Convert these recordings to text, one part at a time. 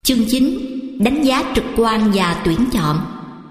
Chương 9. Đánh giá trực quan và tuyển chọn.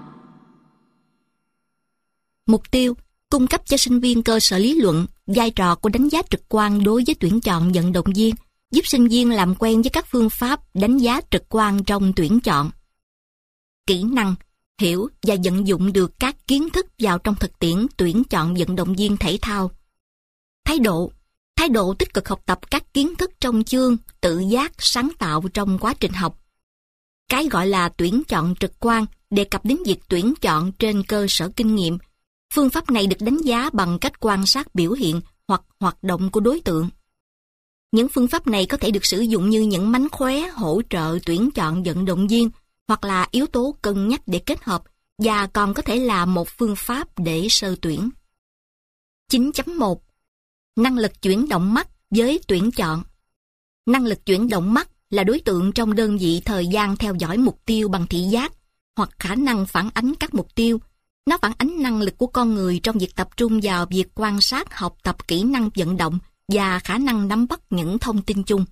Mục tiêu: cung cấp cho sinh viên cơ sở lý luận, vai trò của đánh giá trực quan đối với tuyển chọn vận động viên, giúp sinh viên làm quen với các phương pháp đánh giá trực quan trong tuyển chọn. Kỹ năng: hiểu và vận dụng được các kiến thức vào trong thực tiễn tuyển chọn vận động viên thể thao. Thái độ tích cực học tập các kiến thức trong chương, tự giác, sáng tạo trong quá trình học. Cái gọi là tuyển chọn trực quan đề cập đến việc tuyển chọn trên cơ sở kinh nghiệm. Phương pháp này được đánh giá bằng cách quan sát biểu hiện hoặc hoạt động của đối tượng. Những phương pháp này có thể được sử dụng như những mánh khóe hỗ trợ tuyển chọn vận động viên, hoặc là yếu tố cân nhắc để kết hợp, và còn có thể là một phương pháp để sơ tuyển. 9.1. Năng lực chuyển động mắt với tuyển chọn. Năng lực chuyển động mắt là đối tượng trong đơn vị thời gian theo dõi mục tiêu bằng thị giác, hoặc khả năng phản ánh các mục tiêu. Nó phản ánh năng lực của con người trong việc tập trung vào việc quan sát, học tập kỹ năng vận động và khả năng nắm bắt những thông tin chung.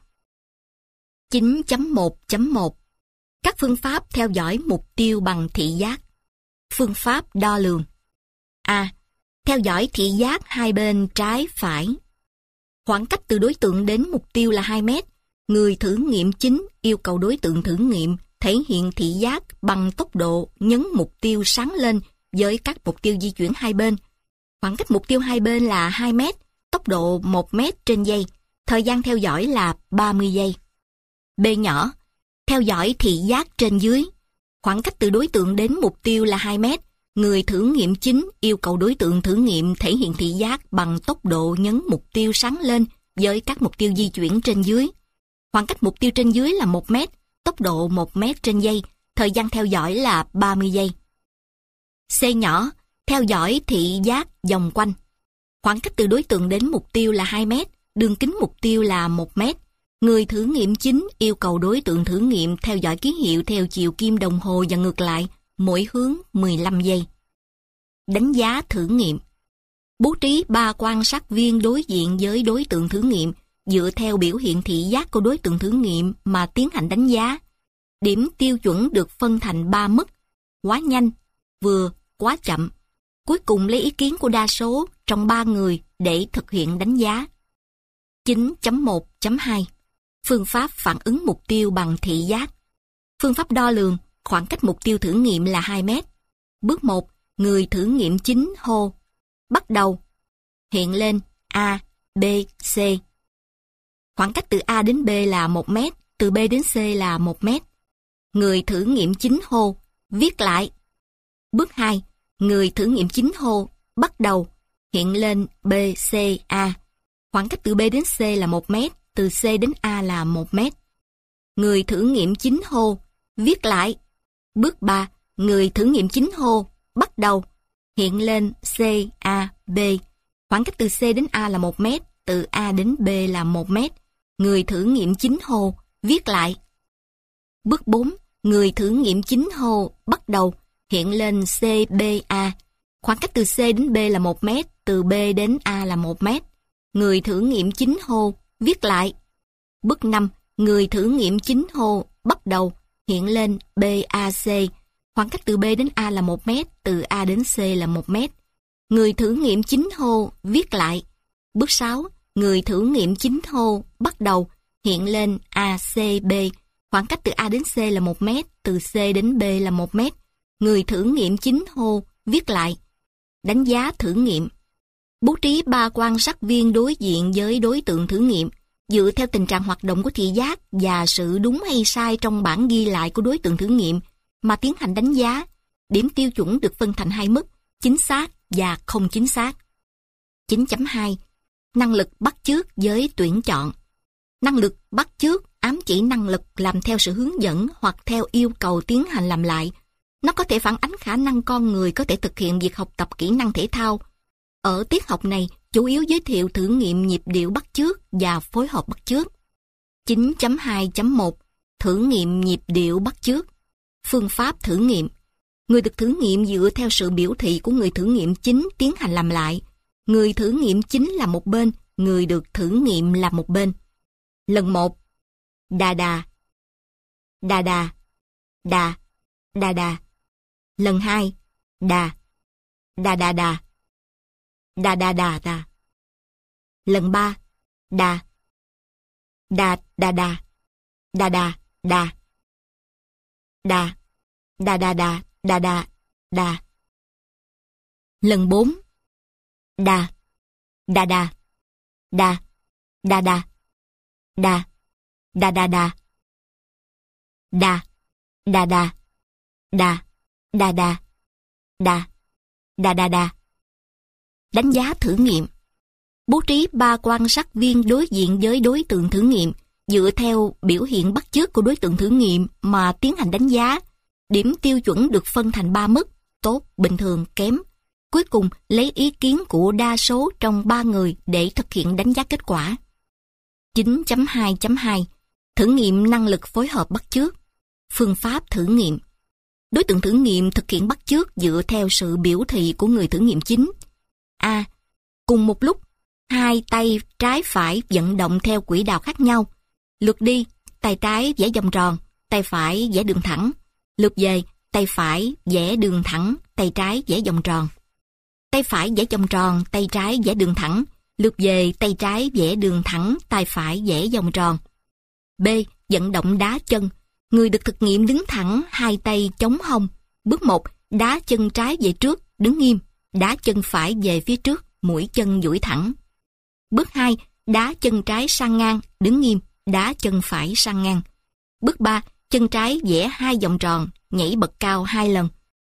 9.1.1. Các phương pháp theo dõi mục tiêu bằng thị giác. Phương pháp đo lường. A. Theo dõi thị giác hai bên trái phải. Khoảng cách từ đối tượng đến mục tiêu là 2 mét. Người thử nghiệm chính yêu cầu đối tượng thử nghiệm thể hiện thị giác bằng tốc độ nhấn mục tiêu sáng lên với các mục tiêu di chuyển hai bên. Khoảng cách mục tiêu hai bên là 2 mét, tốc độ 1 mét trên giây. Thời gian theo dõi là 30 giây. B nhỏ. Theo dõi thị giác trên dưới. Khoảng cách từ đối tượng đến mục tiêu là 2 mét. Người thử nghiệm chính yêu cầu đối tượng thử nghiệm thể hiện thị giác bằng tốc độ nhấn mục tiêu sáng lên với các mục tiêu di chuyển trên dưới. Khoảng cách mục tiêu trên dưới là 1 mét, tốc độ 1 mét trên giây, thời gian theo dõi là 30 giây. C nhỏ. Theo dõi thị giác vòng quanh. Khoảng cách từ đối tượng đến mục tiêu là 2 mét, đường kính mục tiêu là 1 mét. Người thử nghiệm chính yêu cầu đối tượng thử nghiệm theo dõi ký hiệu theo chiều kim đồng hồ và ngược lại, mỗi hướng 15 giây. Đánh giá thử nghiệm. Bố trí 3 quan sát viên đối diện với đối tượng thử nghiệm, dựa theo biểu hiện thị giác của đối tượng thử nghiệm mà tiến hành đánh giá. Điểm tiêu chuẩn được phân thành 3 mức: quá nhanh, vừa, quá chậm. Cuối cùng lấy ý kiến của đa số trong 3 người để thực hiện đánh giá. 9.1.2. Phương pháp phản ứng mục tiêu bằng thị giác. Phương pháp đo lường. Khoảng cách mục tiêu thử nghiệm là 2 mét. Bước 1. Người thử nghiệm chính hô: bắt đầu. Hiện lên A, B, C. Khoảng cách từ A đến B là 1 mét, từ B đến C là 1 mét. Người thử nghiệm chính hô: viết lại. Bước 2. Người thử nghiệm chính hô: bắt đầu. Hiện lên B, C, A. Khoảng cách từ B đến C là 1 mét, từ C đến A là 1 mét. Người thử nghiệm chính hô: viết lại. Bước 3. Người thử nghiệm chính hô: bắt đầu. Hiện lên C, A, B. Khoảng cách từ C đến A là 1 mét, từ A đến B là 1 mét. Người thử nghiệm chính hô: viết lại. Bước 4. Người thử nghiệm chính hô: bắt đầu. Hiện lên C, B, A. Khoảng cách từ C đến B là 1 mét, từ B đến A là 1 mét. Người thử nghiệm chính hô: viết lại. Bước 5. Người thử nghiệm chính hô: bắt đầu. Hiện lên B, A, C. Khoảng cách từ B đến A là 1 mét, từ A đến C là 1 mét. Người thử nghiệm chính hô: viết lại. Bước 6. Người thử nghiệm chính hô: bắt đầu. Hiện lên A, C, B. Khoảng cách từ A đến C là 1 mét, từ C đến B là 1 mét. Người thử nghiệm chính hô: viết lại. Đánh giá thử nghiệm. Bố trí 3 quan sát viên đối diện với đối tượng thử nghiệm, dựa theo tình trạng hoạt động của thị giác và sự đúng hay sai trong bản ghi lại của đối tượng thử nghiệm mà tiến hành đánh giá. Điểm tiêu chuẩn được phân thành 2 mức: chính xác và không chính xác. 9.2. Năng lực bắt chước với tuyển chọn. Năng lực bắt chước ám chỉ năng lực làm theo sự hướng dẫn hoặc theo yêu cầu tiến hành làm lại. Nó có thể phản ánh khả năng con người có thể thực hiện việc học tập kỹ năng thể thao. Ở tiết học này, chủ yếu giới thiệu thử nghiệm nhịp điệu bắt chước và phối hợp bắt chước. 9.2.1. Thử nghiệm nhịp điệu bắt chước. Phương pháp thử nghiệm. Người được thử nghiệm dựa theo sự biểu thị của người thử nghiệm chính tiến hành làm lại. Người thử nghiệm chính là một bên, người được thử nghiệm là một bên. Lần 1. Đà đà. đà đà, đà, đà đà. Lần 2, đà, đà đà đà, đà đà đà đà. Lần 3, đà, đà đà đà, đà đà đà, đà, đà đà đà, đà đà đà. Lần 4, đà, đà đà, đà, đà đà, đà, đà đà đà, đà, đà đà, đà, đà đà, đà, đà đà đà. Đánh giá thử nghiệm. Bố trí 3 quan sát viên đối diện với đối tượng thử nghiệm, dựa theo biểu hiện bắt chước của đối tượng thử nghiệm mà tiến hành đánh giá. Điểm tiêu chuẩn được phân thành 3 mức: tốt, bình thường, kém. Cuối cùng lấy ý kiến của đa số trong 3 người để thực hiện đánh giá kết quả. 9.2.2 Thử nghiệm năng lực phối hợp bắt chước. Phương pháp thử nghiệm. Đối tượng thử nghiệm thực hiện bắt chước dựa theo sự biểu thị của người thử nghiệm chính. A. Cùng một lúc, 2 tay trái phải vận động theo quỹ đạo khác nhau. Lượt đi, tay trái vẽ vòng tròn, tay phải vẽ đường thẳng. Lượt về, tay phải vẽ đường thẳng, tay trái vẽ vòng tròn. Tay phải vẽ vòng tròn, tay trái vẽ đường thẳng. Lượt về, tay trái vẽ đường thẳng, tay phải vẽ vòng tròn. B. Vận động đá chân. Người được thực nghiệm đứng thẳng, 2 tay chống hông. Bước 1, đá chân trái về trước, đứng nghiêm. Đá chân phải về phía trước, mũi chân duỗi thẳng. Bước 2, đá chân trái sang ngang, đứng nghiêm. Đá chân phải sang ngang. Bước 3, chân trái vẽ 2 vòng tròn, nhảy bật cao 2 lần.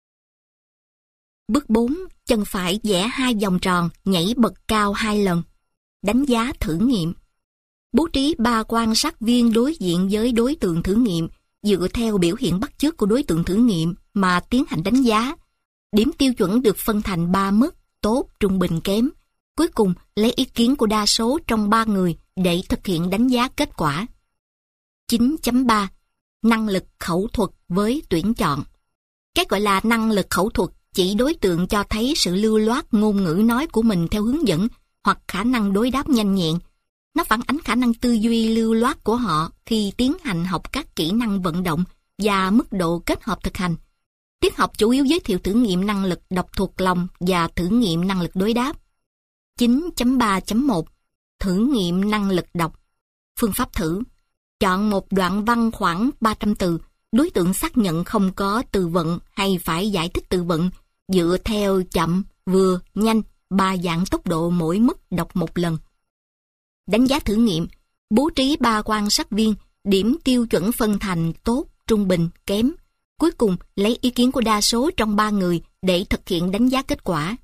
Bước 4, chân phải vẽ 2 vòng tròn, nhảy bật cao 2 lần. Đánh giá thử nghiệm. Bố trí 3 quan sát viên đối diện với đối tượng thử nghiệm, dựa theo biểu hiện bắt chước của đối tượng thử nghiệm mà tiến hành đánh giá. Điểm tiêu chuẩn được phân thành 3 mức: tốt, trung bình, kém. Cuối cùng lấy ý kiến của đa số trong 3 người để thực hiện đánh giá kết quả. 9.3 Năng lực khẩu thuật với tuyển chọn. Cái gọi là năng lực khẩu thuật chỉ đối tượng cho thấy sự lưu loát ngôn ngữ nói của mình theo hướng dẫn hoặc khả năng đối đáp nhanh nhẹn. Nó phản ánh khả năng tư duy lưu loát của họ khi tiến hành học các kỹ năng vận động và mức độ kết hợp thực hành. Tiết học chủ yếu giới thiệu thử nghiệm năng lực đọc thuộc lòng và thử nghiệm năng lực đối đáp. 9.3.1 Thử nghiệm năng lực đọc. Phương pháp thử. Chọn một đoạn văn khoảng 300 từ. Đối tượng xác nhận không có từ vựng hay phải giải thích từ vựng, dựa theo chậm, vừa, nhanh, 3 dạng tốc độ mỗi mức đọc một lần. Đánh giá thử nghiệm. Bố trí 3 quan sát viên, điểm tiêu chuẩn phân thành tốt, trung bình, kém. Cuối cùng lấy ý kiến của đa số trong 3 người để thực hiện đánh giá kết quả.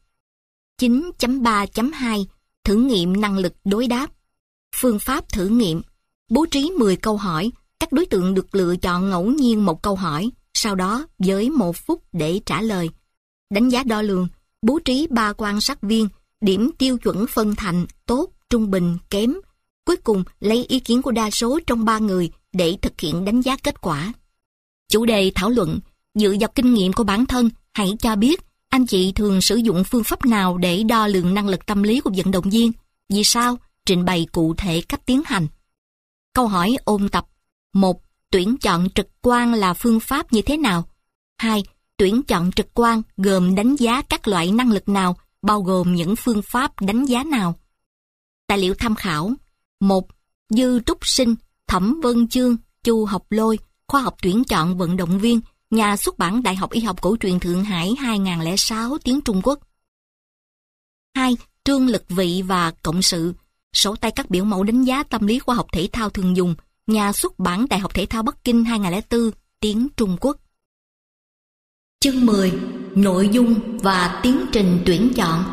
9.3.2 Thử nghiệm năng lực đối đáp. Phương pháp thử nghiệm. Bố trí 10 câu hỏi, các đối tượng được lựa chọn ngẫu nhiên một câu hỏi, sau đó với 1 phút để trả lời. Đánh giá đo lường. Bố trí 3 quan sát viên, điểm tiêu chuẩn phân thành tốt, trung bình, kém. Cuối cùng lấy ý kiến của đa số trong 3 người để thực hiện đánh giá kết quả. Chủ đề thảo luận. Dựa vào kinh nghiệm của bản thân, hãy cho biết anh chị thường sử dụng phương pháp nào để đo lường năng lực tâm lý của vận động viên. Vì sao? Trình bày cụ thể cách tiến hành. Câu hỏi ôn tập. 1. Tuyển chọn trực quan là phương pháp như thế nào? 2. Tuyển chọn trực quan gồm đánh giá các loại năng lực nào, bao gồm những phương pháp đánh giá nào? Tài liệu tham khảo. 1. Dư Trúc Sinh, Thẩm Vân Chương, Chu Học Lôi, Khoa học tuyển chọn vận động viên, nhà xuất bản Đại học Y học Cổ truyền Thượng Hải 2006 tiếng Trung Quốc. 2. Trương Lực Vị và Cộng sự, sổ tay các biểu mẫu đánh giá tâm lý khoa học thể thao thường dùng, nhà xuất bản Đại học Thể thao Bắc Kinh 2004 tiếng Trung Quốc. Chương 10. Nội dung và tiến trình tuyển chọn.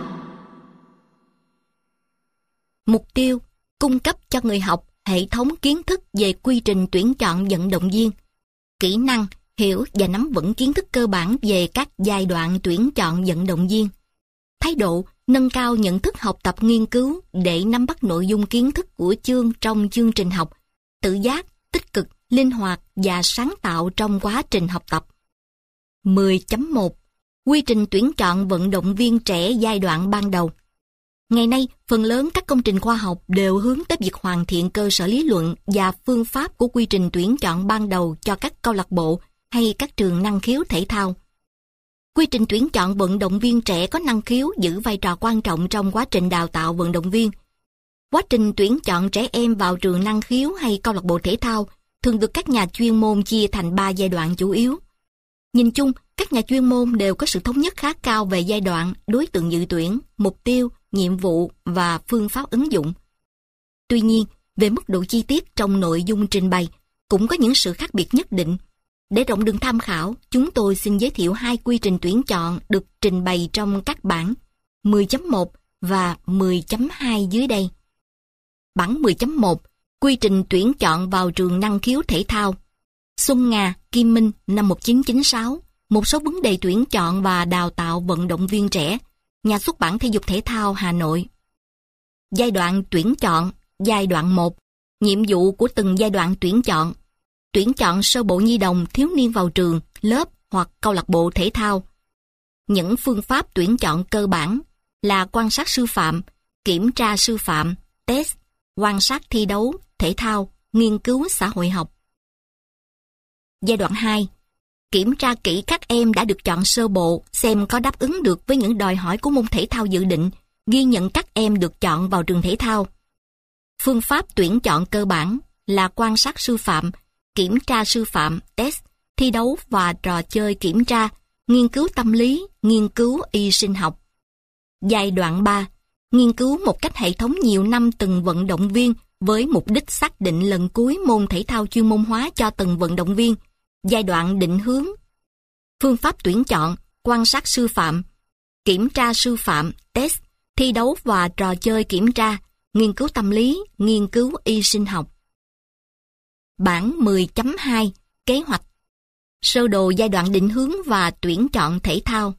Mục tiêu: cung cấp cho người học hệ thống kiến thức về quy trình tuyển chọn vận động viên. Kỹ năng: hiểu và nắm vững kiến thức cơ bản về các giai đoạn tuyển chọn vận động viên. Thái độ: nâng cao nhận thức học tập nghiên cứu để nắm bắt nội dung kiến thức của chương trong chương trình học. Tự giác, tích cực, linh hoạt và sáng tạo trong quá trình học tập. 10.1 Quy trình tuyển chọn vận động viên trẻ giai đoạn ban đầu. Ngày nay, phần lớn các công trình khoa học đều hướng tới việc hoàn thiện cơ sở lý luận và phương pháp của quy trình tuyển chọn ban đầu cho các câu lạc bộ hay các trường năng khiếu thể thao. Quy trình tuyển chọn vận động viên trẻ có năng khiếu giữ vai trò quan trọng trong quá trình đào tạo vận động viên. Quá trình tuyển chọn trẻ em vào trường năng khiếu hay câu lạc bộ thể thao thường được các nhà chuyên môn chia thành 3 giai đoạn chủ yếu. Nhìn chung, các nhà chuyên môn đều có sự thống nhất khá cao về giai đoạn, đối tượng dự tuyển, mục tiêu, nhiệm vụ và phương pháp ứng dụng. Tuy nhiên, về mức độ chi tiết trong nội dung trình bày cũng có những sự khác biệt nhất định. Để rộng đường tham khảo, chúng tôi xin giới thiệu 2 quy trình tuyển chọn được trình bày trong các bản 10.1 và 10.2 dưới đây. Bản 10.1, quy trình tuyển chọn vào trường năng khiếu thể thao. Xuân Nga, Kim Minh, năm 1996. Một số vấn đề tuyển chọn và đào tạo vận động viên trẻ. Nhà xuất bản Thể dục Thể thao Hà Nội. Giai đoạn tuyển chọn. Giai đoạn 1. Nhiệm vụ của từng giai đoạn tuyển chọn. Tuyển chọn sơ bộ nhi đồng, thiếu niên vào trường, lớp hoặc câu lạc bộ thể thao. Những phương pháp tuyển chọn cơ bản là quan sát sư phạm, kiểm tra sư phạm, test, quan sát thi đấu, thể thao, nghiên cứu xã hội học. Giai đoạn 2. Kiểm tra kỹ các em đã được chọn sơ bộ, xem có đáp ứng được với những đòi hỏi của môn thể thao dự định, ghi nhận các em được chọn vào trường thể thao. Phương pháp tuyển chọn cơ bản là quan sát sư phạm, kiểm tra sư phạm, test, thi đấu và trò chơi kiểm tra, nghiên cứu tâm lý, nghiên cứu y sinh học. Giai đoạn 3. Nghiên cứu một cách hệ thống nhiều năm từng vận động viên với mục đích xác định lần cuối môn thể thao chuyên môn hóa cho từng vận động viên. Giai đoạn định hướng. Phương pháp tuyển chọn, quan sát sư phạm, kiểm tra sư phạm, test, thi đấu và trò chơi kiểm tra, nghiên cứu tâm lý, nghiên cứu y sinh học. Bản 10.2, kế hoạch. Sơ đồ giai đoạn định hướng và tuyển chọn thể thao.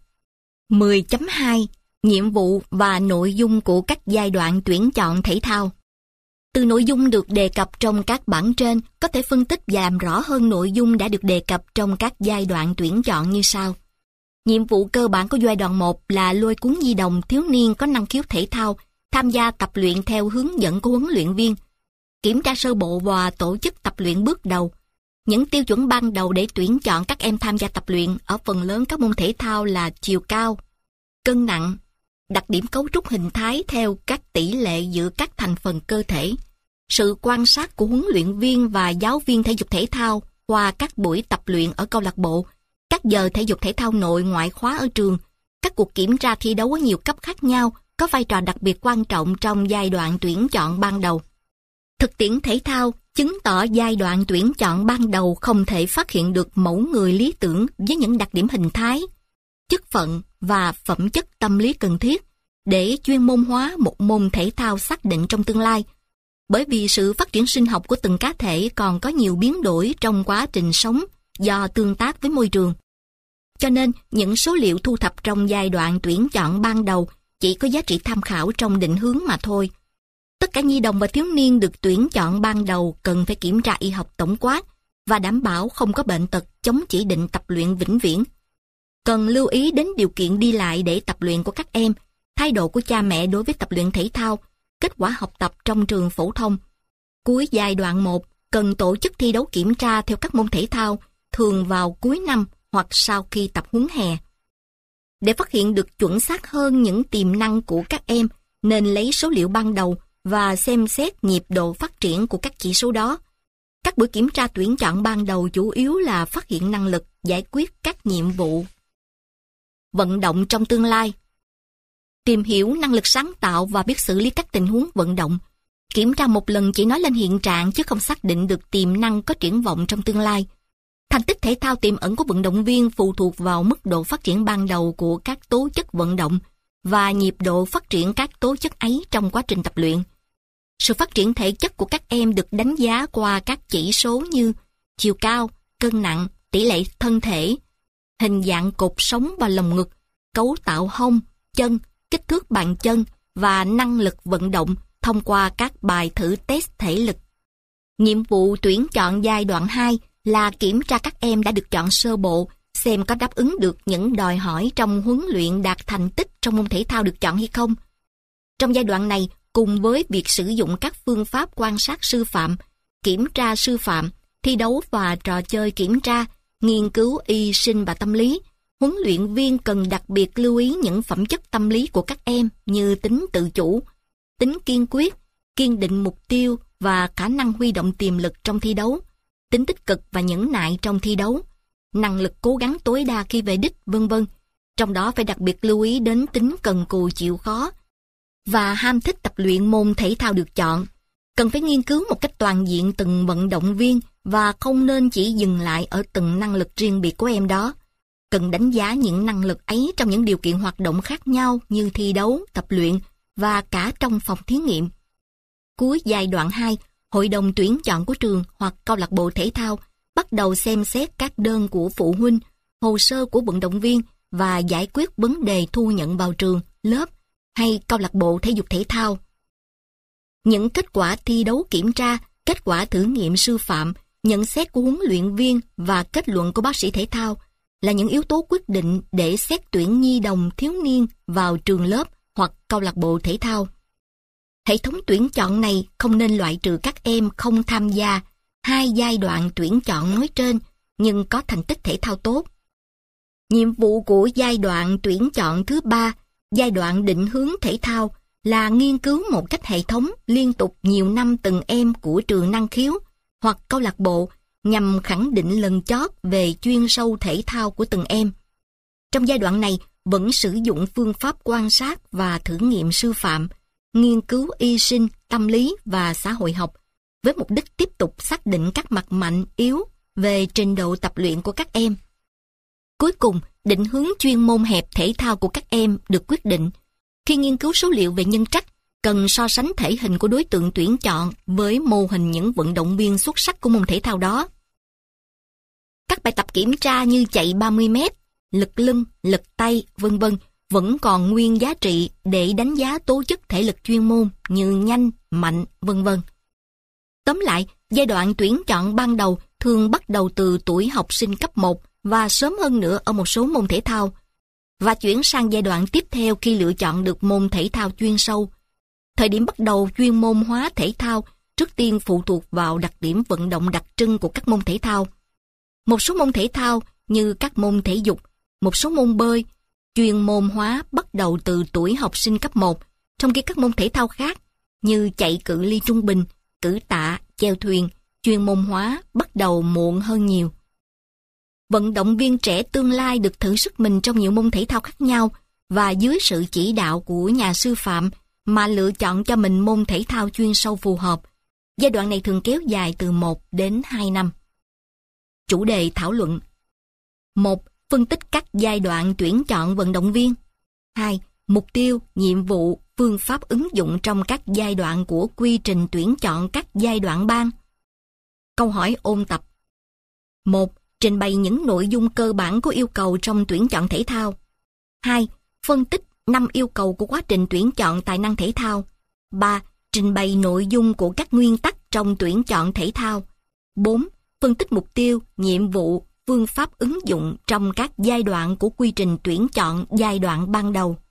10.2, nhiệm vụ và nội dung của các giai đoạn tuyển chọn thể thao. Từ nội dung được đề cập trong các bản trên, có thể phân tích và làm rõ hơn nội dung đã được đề cập trong các giai đoạn tuyển chọn như sau. Nhiệm vụ cơ bản của giai đoạn 1 là lôi cuốn nhi đồng thiếu niên có năng khiếu thể thao tham gia tập luyện theo hướng dẫn của huấn luyện viên, kiểm tra sơ bộ và tổ chức tập luyện bước đầu. Những tiêu chuẩn ban đầu để tuyển chọn các em tham gia tập luyện ở phần lớn các môn thể thao là chiều cao, cân nặng, đặc điểm cấu trúc hình thái theo các tỷ lệ giữa các thành phần cơ thể, sự quan sát của huấn luyện viên và giáo viên thể dục thể thao qua các buổi tập luyện ở câu lạc bộ, các giờ thể dục thể thao nội ngoại khóa ở trường, các cuộc kiểm tra thi đấu ở nhiều cấp khác nhau có vai trò đặc biệt quan trọng trong giai đoạn tuyển chọn ban đầu. Thực tiễn thể thao chứng tỏ giai đoạn tuyển chọn ban đầu không thể phát hiện được mẫu người lý tưởng với những đặc điểm hình thái, chức phận và phẩm chất tâm lý cần thiết để chuyên môn hóa một môn thể thao xác định trong tương lai. Bởi vì sự phát triển sinh học của từng cá thể còn có nhiều biến đổi trong quá trình sống do tương tác với môi trường. Cho nên, những số liệu thu thập trong giai đoạn tuyển chọn ban đầu chỉ có giá trị tham khảo trong định hướng mà thôi. Tất cả nhi đồng và thiếu niên được tuyển chọn ban đầu cần phải kiểm tra y học tổng quát và đảm bảo không có bệnh tật chống chỉ định tập luyện vĩnh viễn. Cần lưu ý đến điều kiện đi lại để tập luyện của các em, thái độ của cha mẹ đối với tập luyện thể thao, kết quả học tập trong trường phổ thông. Cuối giai đoạn 1, cần tổ chức thi đấu kiểm tra theo các môn thể thao, thường vào cuối năm hoặc sau khi tập huấn hè. Để phát hiện được chuẩn xác hơn những tiềm năng của các em, nên lấy số liệu ban đầu và xem xét nhịp độ phát triển của các chỉ số đó. Các buổi kiểm tra tuyển chọn ban đầu chủ yếu là phát hiện năng lực, giải quyết các nhiệm vụ. Vận động trong tương lai. Tìm hiểu năng lực sáng tạo và biết xử lý các tình huống vận động. Kiểm tra một lần chỉ nói lên hiện trạng chứ không xác định được tiềm năng có triển vọng trong tương lai. Thành tích thể thao tiềm ẩn của vận động viên phụ thuộc vào mức độ phát triển ban đầu của các tố chất vận động và nhịp độ phát triển các tố chất ấy trong quá trình tập luyện. Sự phát triển thể chất của các em được đánh giá qua các chỉ số như chiều cao, cân nặng, tỷ lệ thân thể, hình dạng cột sống và lồng ngực, cấu tạo hông, chân, kích thước bàn chân và năng lực vận động thông qua các bài thử test thể lực. Nhiệm vụ tuyển chọn giai đoạn 2 là kiểm tra các em đã được chọn sơ bộ, xem có đáp ứng được những đòi hỏi trong huấn luyện đạt thành tích trong môn thể thao được chọn hay không. Trong giai đoạn này, cùng với việc sử dụng các phương pháp quan sát sư phạm, kiểm tra sư phạm, thi đấu và trò chơi kiểm tra, nghiên cứu y sinh và tâm lý, huấn luyện viên cần đặc biệt lưu ý những phẩm chất tâm lý của các em như tính tự chủ, tính kiên quyết, kiên định mục tiêu và khả năng huy động tiềm lực trong thi đấu, tính tích cực và nhẫn nại trong thi đấu, năng lực cố gắng tối đa khi về đích, vân vân. Trong đó phải đặc biệt lưu ý đến tính cần cù chịu khó và ham thích tập luyện môn thể thao được chọn. Cần phải nghiên cứu một cách toàn diện từng vận động viên và không nên chỉ dừng lại ở từng năng lực riêng biệt của em đó. Cần đánh giá những năng lực ấy trong những điều kiện hoạt động khác nhau như thi đấu, tập luyện và cả trong phòng thí nghiệm. Cuối giai đoạn 2, hội đồng tuyển chọn của trường hoặc câu lạc bộ thể thao bắt đầu xem xét các đơn của phụ huynh, hồ sơ của vận động viên và giải quyết vấn đề thu nhận vào trường, lớp hay câu lạc bộ thể dục thể thao. Những kết quả thi đấu kiểm tra, kết quả thử nghiệm sư phạm, nhận xét của huấn luyện viên và kết luận của bác sĩ thể thao là những yếu tố quyết định để xét tuyển nhi đồng thiếu niên vào trường lớp hoặc câu lạc bộ thể thao. Hệ thống tuyển chọn này không nên loại trừ các em không tham gia 2 giai đoạn tuyển chọn nói trên nhưng có thành tích thể thao tốt. Nhiệm vụ của giai đoạn tuyển chọn thứ 3, giai đoạn định hướng thể thao, là nghiên cứu một cách hệ thống liên tục nhiều năm từng em của trường năng khiếu hoặc câu lạc bộ nhằm khẳng định lần chót về chuyên sâu thể thao của từng em. Trong giai đoạn này vẫn sử dụng phương pháp quan sát và thử nghiệm sư phạm, nghiên cứu y sinh, tâm lý và xã hội học với mục đích tiếp tục xác định các mặt mạnh, yếu về trình độ tập luyện của các em. Cuối cùng, định hướng chuyên môn hẹp thể thao của các em được quyết định. Khi nghiên cứu số liệu về nhân trắc, cần so sánh thể hình của đối tượng tuyển chọn với mô hình những vận động viên xuất sắc của môn thể thao đó. Các bài tập kiểm tra như chạy 30m, lực lưng, lực tay, vân vân vẫn còn nguyên giá trị để đánh giá tố chất thể lực chuyên môn như nhanh, mạnh, vân vân. Tóm lại, giai đoạn tuyển chọn ban đầu thường bắt đầu từ tuổi học sinh cấp 1 và sớm hơn nữa ở một số môn thể thao, và chuyển sang giai đoạn tiếp theo khi lựa chọn được môn thể thao chuyên sâu. Thời điểm bắt đầu chuyên môn hóa thể thao trước tiên phụ thuộc vào đặc điểm vận động đặc trưng của các môn thể thao. Một số môn thể thao như các môn thể dục, một số môn bơi, chuyên môn hóa bắt đầu từ tuổi học sinh cấp 1, trong khi các môn thể thao khác như chạy cự ly trung bình, cử tạ, chèo thuyền, chuyên môn hóa bắt đầu muộn hơn nhiều. Vận động viên trẻ tương lai được thử sức mình trong nhiều môn thể thao khác nhau và dưới sự chỉ đạo của nhà sư phạm mà lựa chọn cho mình môn thể thao chuyên sâu phù hợp. Giai đoạn này thường kéo dài từ 1 đến 2 năm. Chủ đề thảo luận: 1. Phân tích các giai đoạn tuyển chọn vận động viên. 2. Mục tiêu, nhiệm vụ, phương pháp ứng dụng trong các giai đoạn của quy trình tuyển chọn các giai đoạn ban. Câu hỏi ôn tập. 1. Trình bày những nội dung cơ bản của yêu cầu trong tuyển chọn thể thao. 2. Phân tích 5 yêu cầu của quá trình tuyển chọn tài năng thể thao. 3. Trình bày nội dung của các nguyên tắc trong tuyển chọn thể thao. 4. Phân tích mục tiêu, nhiệm vụ, phương pháp ứng dụng trong các giai đoạn của quy trình tuyển chọn giai đoạn ban đầu.